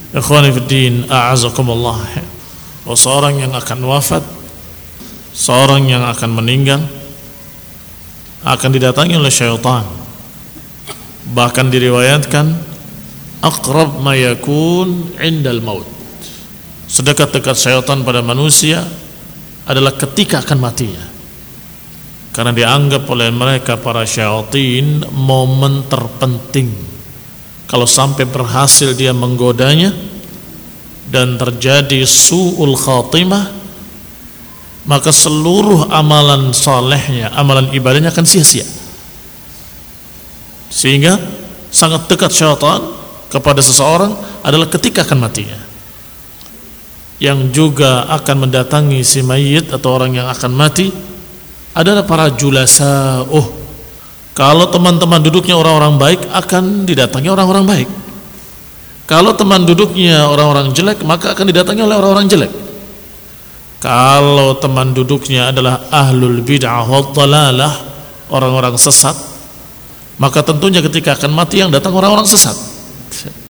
Ikhwani fiddin, a'azakumullah. Seorang yang akan wafat, seorang yang akan meninggal akan didatangi oleh syaitan. Bahkan diriwayatkan aqrab ma yakun indal maut, sedekat-dekat syaitan pada manusia adalah ketika akan matinya. Karena dianggap oleh mereka para syaitan momen terpenting. Kalau sampai berhasil dia menggodanya dan terjadi su'ul khatimah, maka seluruh amalan salehnya, amalan ibadahnya akan sia-sia. Sehingga sangat dekat syaitan kepada seseorang adalah ketika akan matinya. Yang juga akan mendatangi si mayit atau orang yang akan mati adalah para julasa. Kalau teman-teman duduknya orang-orang baik, akan didatangi orang-orang baik. Kalau teman duduknya orang-orang jelek, maka akan didatangi oleh orang-orang jelek. Kalau teman duduknya adalah ahlul bid'ah wad dhalalah, orang-orang sesat, maka tentunya ketika akan mati yang datang orang-orang sesat.